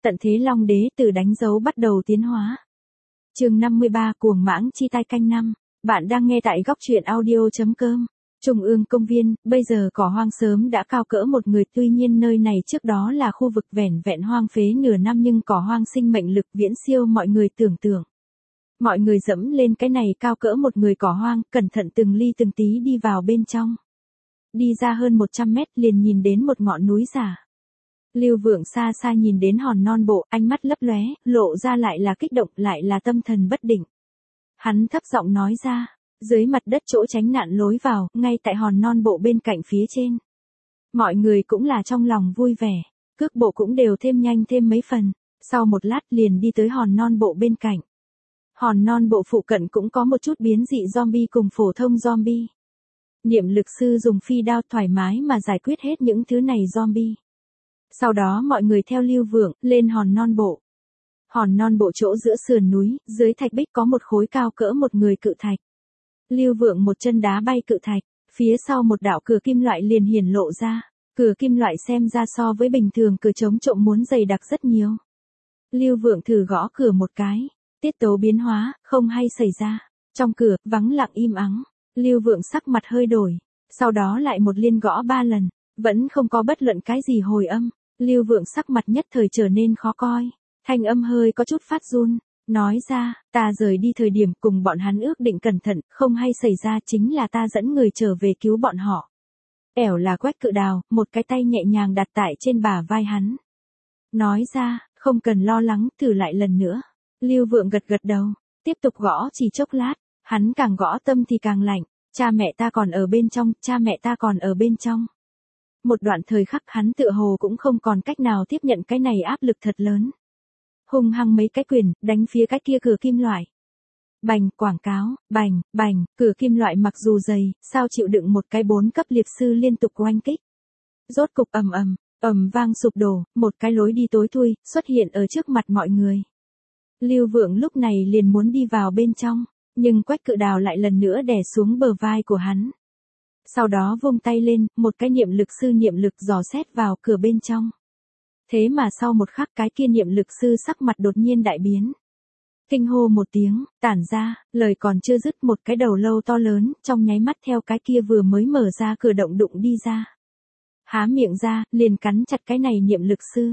Tận thế Long Đế từ đánh dấu bắt đầu tiến hóa. Chương 53 Cuồng mãng chi tai canh năm. Bạn đang nghe tại góc truyện audio.com. Trung ương công viên, bây giờ cỏ hoang sớm đã cao cỡ một người, tuy nhiên nơi này trước đó là khu vực vẻn vẹn hoang phế nửa năm nhưng cỏ hoang sinh mệnh lực viễn siêu mọi người tưởng tượng. Mọi người dẫm lên cái này cao cỡ một người cỏ hoang, cẩn thận từng ly từng tí đi vào bên trong. Đi ra hơn 100 mét liền nhìn đến một ngọn núi giả. Lưu Vượng xa xa nhìn đến hòn non bộ, ánh mắt lấp lóe, lộ ra lại là kích động, lại là tâm thần bất định. Hắn thấp giọng nói ra, dưới mặt đất chỗ tránh nạn lối vào, ngay tại hòn non bộ bên cạnh phía trên. Mọi người cũng là trong lòng vui vẻ, cước bộ cũng đều thêm nhanh thêm mấy phần, sau một lát liền đi tới hòn non bộ bên cạnh. Hòn non bộ phụ cận cũng có một chút biến dị zombie cùng phổ thông zombie. Niệm lực sư dùng phi đao thoải mái mà giải quyết hết những thứ này zombie. Sau đó mọi người theo Lưu Vượng, lên hòn non bộ. Hòn non bộ chỗ giữa sườn núi, dưới thạch bích có một khối cao cỡ một người cự thạch. Lưu Vượng một chân đá bay cự thạch, phía sau một đạo cửa kim loại liền hiển lộ ra. Cửa kim loại xem ra so với bình thường cửa chống trộm muốn dày đặc rất nhiều. Lưu Vượng thử gõ cửa một cái, tiết tấu biến hóa, không hay xảy ra. Trong cửa, vắng lặng im ắng. Lưu Vượng sắc mặt hơi đổi, sau đó lại một liên gõ 3 lần, vẫn không có bất luận cái gì hồi âm. Lưu Vượng sắc mặt nhất thời trở nên khó coi, thanh âm hơi có chút phát run, nói ra, ta rời đi thời điểm cùng bọn hắn ước định cẩn thận, không hay xảy ra chính là ta dẫn người trở về cứu bọn họ. Ẻo là Quách Cự Đào, một cái tay nhẹ nhàng đặt tại trên bả vai hắn. Nói ra, không cần lo lắng, thử lại lần nữa. Lưu Vượng gật gật đầu, tiếp tục gõ chỉ chốc lát, hắn càng gõ tâm thì càng lạnh, cha mẹ ta còn ở bên trong, cha mẹ ta còn ở bên trong. Một đoạn thời khắc hắn tựa hồ cũng không còn cách nào tiếp nhận cái này áp lực thật lớn. Hung hăng mấy cái quyền, đánh phía cái kia cửa kim loại. Bành, quảng cáo, bành, bành, cửa kim loại mặc dù dày, sao chịu đựng một cái 4 cấp liệt sư liên tục oanh kích. Rốt cục ầm vang sụp đổ, một cái lối đi tối thui, xuất hiện ở trước mặt mọi người. Lưu Vượng lúc này liền muốn đi vào bên trong, nhưng Quách Cự Đào lại lần nữa đè xuống bờ vai của hắn. Sau đó vung tay lên, một cái niệm lực sư niệm lực dò xét vào cửa bên trong. Thế mà sau một khắc cái kia niệm lực sư sắc mặt đột nhiên đại biến. Kinh hô một tiếng, tản ra, lời còn chưa dứt một cái đầu lâu to lớn, trong nháy mắt theo cái kia vừa mới mở ra cửa động đụng đi ra. Há miệng ra, liền cắn chặt cái này niệm lực sư.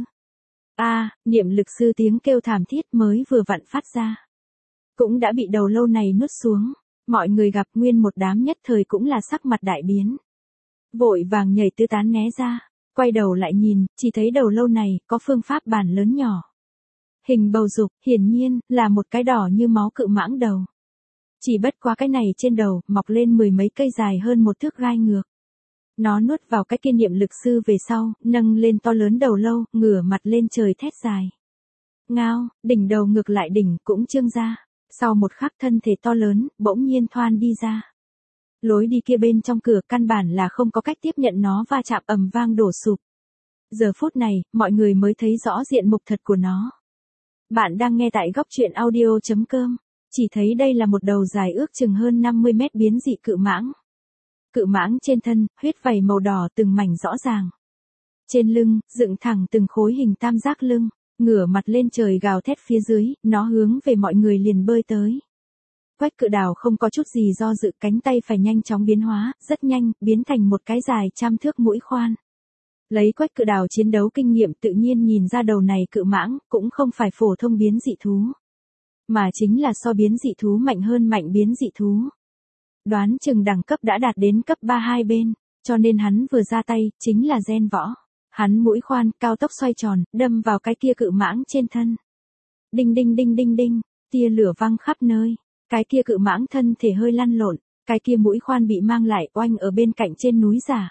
Niệm lực sư tiếng kêu thảm thiết mới vừa vặn phát ra. Cũng đã bị đầu lâu này nuốt xuống. Mọi người gặp nguyên một đám nhất thời cũng là sắc mặt đại biến. Vội vàng nhảy tứ tán né ra, quay đầu lại nhìn, chỉ thấy đầu lâu này có phương pháp bản lớn nhỏ. Hình bầu dục, hiển nhiên, là một cái đỏ như máu cự mãng đầu. Chỉ bất quá cái này trên đầu, mọc lên 10 mấy cây dài hơn 1 thước gai ngược. Nó nuốt vào cái kia niệm lực sư về sau, nâng lên to lớn đầu lâu, ngửa mặt lên trời thét dài. Ngao, đỉnh đầu ngược lại đỉnh cũng trương ra. Sau một khắc thân thể to lớn, bỗng nhiên thoan đi ra. Lối đi kia bên trong cửa căn bản là không có cách tiếp nhận nó va chạm ầm vang đổ sụp. Giờ phút này, mọi người mới thấy rõ diện mục thật của nó. Bạn đang nghe tại góc truyện audio.com. Chỉ thấy đây là một đầu dài ước chừng hơn 50 mét biến dị cự mãng. Cự mãng trên thân, huyết vảy màu đỏ từng mảnh rõ ràng. Trên lưng, dựng thẳng từng khối hình tam giác lưng. Ngửa mặt lên trời gào thét phía dưới, nó hướng về mọi người liền bơi tới. Quách Cự Đào không có chút gì do dự, cánh tay phải nhanh chóng biến hóa, rất nhanh, biến thành một cái dài 100 thước mũi khoan. Lấy Quách Cự Đào chiến đấu kinh nghiệm tự nhiên nhìn ra đầu này cự mãng, cũng không phải phổ thông biến dị thú. Mà chính là so biến dị thú mạnh hơn mạnh biến dị thú. Đoán chừng đẳng cấp đã đạt đến cấp 3 hai bên, cho nên hắn vừa ra tay, chính là gen võ. Hắn mũi khoan, cao tốc xoay tròn, đâm vào cái kia cự mãng trên thân. Đinh đinh đinh đinh đinh, tia lửa văng khắp nơi. Cái kia cự mãng thân thể hơi lăn lộn, cái kia mũi khoan bị mang lại oanh ở bên cạnh trên núi giả.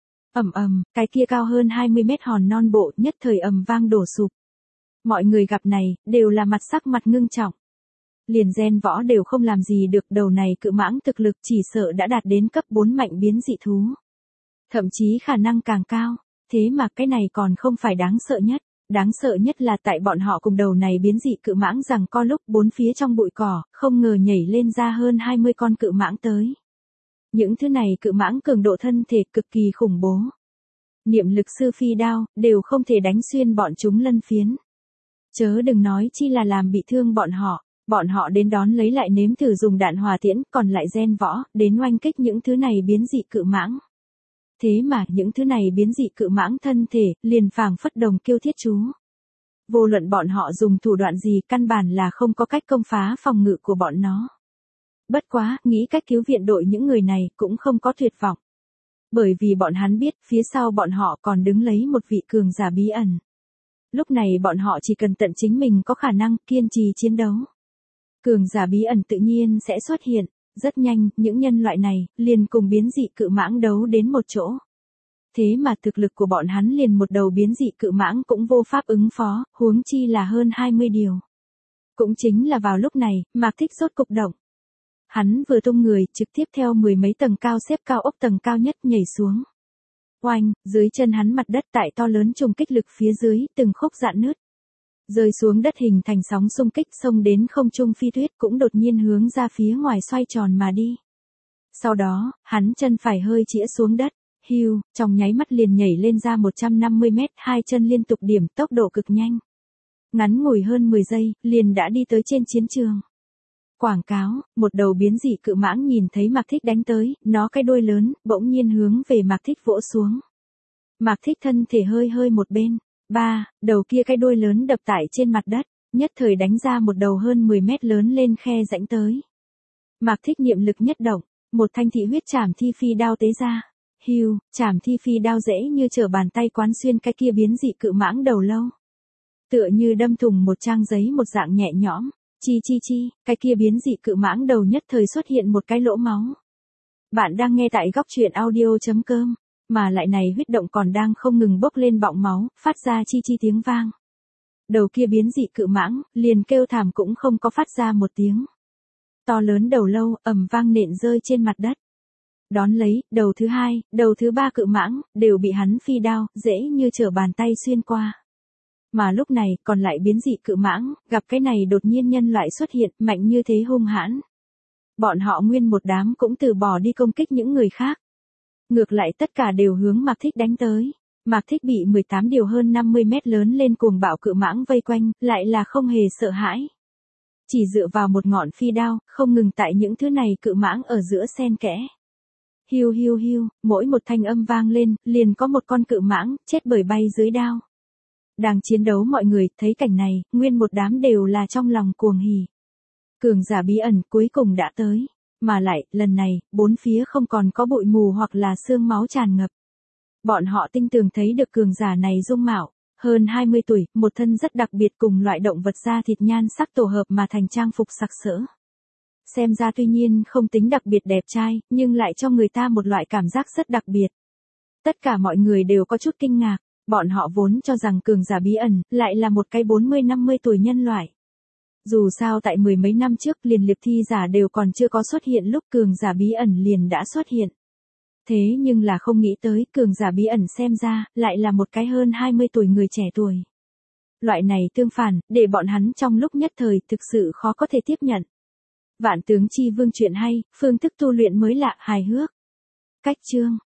Cái kia cao hơn 20 mét hòn non bộ nhất thời ầm vang đổ sụp. Mọi người gặp này, đều là mặt sắc mặt ngưng trọng. Liền gen võ đều không làm gì được, đầu này cự mãng thực lực chỉ sợ đã đạt đến cấp 4 mạnh biến dị thú. Thậm chí khả năng càng cao. Thế mà cái này còn không phải đáng sợ nhất. Đáng sợ nhất là tại bọn họ cùng đầu này biến dị cự mãng rằng co lúc bốn phía trong bụi cỏ, không ngờ nhảy lên ra hơn 20 con cự mãng tới. Những thứ này cự mãng cường độ thân thể cực kỳ khủng bố. Niệm lực sư phi đao, đều không thể đánh xuyên bọn chúng lân phiến. Chớ đừng nói chi là làm bị thương bọn họ đến đón lấy lại nếm thử dùng đạn hỏa tiễn, còn lại gen võ, đến oanh kích những thứ này biến dị cự mãng. Thế mà những thứ này biến dị cự mãng thân thể, liền phảng phất đồng kiêu thiết chú. Vô luận bọn họ dùng thủ đoạn gì, căn bản là không có cách công phá phòng ngự của bọn nó. Bất quá, nghĩ cách cứu viện đội những người này cũng không có tuyệt vọng. Bởi vì bọn hắn biết, phía sau bọn họ còn đứng lấy một vị cường giả bí ẩn. Lúc này bọn họ chỉ cần tận chính mình có khả năng kiên trì chiến đấu. Cường giả bí ẩn tự nhiên sẽ xuất hiện, rất nhanh, những nhân loại này, liền cùng biến dị cự mãng đấu đến một chỗ. Thế mà thực lực của bọn hắn liền một đầu biến dị cự mãng cũng vô pháp ứng phó, huống chi là hơn 20 điều. Cũng chính là vào lúc này, Mạc Thích rốt cục động. Hắn vừa tung người, trực tiếp theo 10 mấy tầng cao xếp cao ốc tầng cao nhất nhảy xuống. Oanh, dưới chân hắn mặt đất tại to lớn trùng kích lực phía dưới, từng khúc rạn nứt. Rơi xuống đất hình thành sóng xung kích, xông đến không trung phi tuyết cũng đột nhiên hướng ra phía ngoài xoay tròn mà đi. Sau đó, hắn chân phải hơi chĩa xuống đất, hưu, trong nháy mắt liền nhảy lên ra 150 mét, hai chân liên tục điểm tốc độ cực nhanh. Ngắn ngủi hơn 10 giây, liền đã đi tới trên chiến trường. Quảng cáo, một đầu biến dị cự mãng nhìn thấy Mạc Thích đánh tới, nó cái đuôi lớn, bỗng nhiên hướng về Mạc Thích vỗ xuống. Mạc Thích thân thể hơi một bên. Đầu kia cái đuôi lớn đập tại trên mặt đất, nhất thời đánh ra một đầu hơn 10 mét lớn lên khe rãnh tới. Mạc Thích niệm lực nhất động, một thanh thị huyết trảm thi phi đao tế ra. Hưu, trảm thi phi đao dễ như trở bàn tay quán xuyên cái kia biến dị cự mãng đầu lâu. Tựa như đâm thủng một trang giấy một dạng nhẹ nhõm. Chi, cái kia biến dị cự mãng đầu nhất thời xuất hiện một cái lỗ máu. Bạn đang nghe tại góc truyện audio.com, mà lại này huyết động còn đang không ngừng bốc lên bọng máu, phát ra chi tiếng vang. Đầu kia biến dị cự mãng, liền kêu thảm cũng không có phát ra một tiếng. To lớn đầu lâu, ầm vang nện rơi trên mặt đất. Đón lấy, đầu thứ hai, đầu thứ ba cự mãng, đều bị hắn phi đao, dễ như trở bàn tay xuyên qua. Mà lúc này, còn lại biến dị cự mãng, gặp cái này đột nhiên nhân loại xuất hiện, mạnh như thế hung hãn. Bọn họ nguyên một đám cũng từ bỏ đi công kích những người khác. Ngược lại tất cả đều hướng Mạc Thích đánh tới. Mạc Thích bị 18 điều hơn 50 mét lớn lên cuồng bạo cự mãng vây quanh, lại là không hề sợ hãi. Chỉ dựa vào một ngọn phi đao, không ngừng tại những thứ này cự mãng ở giữa xen kẽ. Hiu, mỗi một thanh âm vang lên, liền có một con cự mãng, chết bởi bay dưới đao. Đang chiến đấu mọi người, thấy cảnh này, nguyên một đám đều là trong lòng cuồng hỉ. Cường giả bí ẩn cuối cùng đã tới. Mà lại, lần này, bốn phía không còn có bụi mù hoặc là xương máu tràn ngập. Bọn họ tinh tường thấy được cường giả này dung mạo, hơn 20 tuổi, một thân rất đặc biệt cùng loại động vật da thịt nhan sắc tổ hợp mà thành trang phục sặc sỡ. Xem ra tuy nhiên không tính đặc biệt đẹp trai, nhưng lại cho người ta một loại cảm giác rất đặc biệt. Tất cả mọi người đều có chút kinh ngạc, bọn họ vốn cho rằng cường giả bí ẩn, lại là một cái 40-50 tuổi nhân loại. Dù sao tại 10 mấy năm trước liền liệp thi giả đều còn chưa có xuất hiện lúc cường giả bí ẩn liền đã xuất hiện. Thế nhưng là không nghĩ tới cường giả bí ẩn xem ra lại là một cái hơn 20 tuổi người trẻ tuổi. Loại này tương phản, để bọn hắn trong lúc nhất thời thực sự khó có thể tiếp nhận. Vạn tướng chi vương chuyện hay, phương thức tu luyện mới lạ hài hước. Cách chương.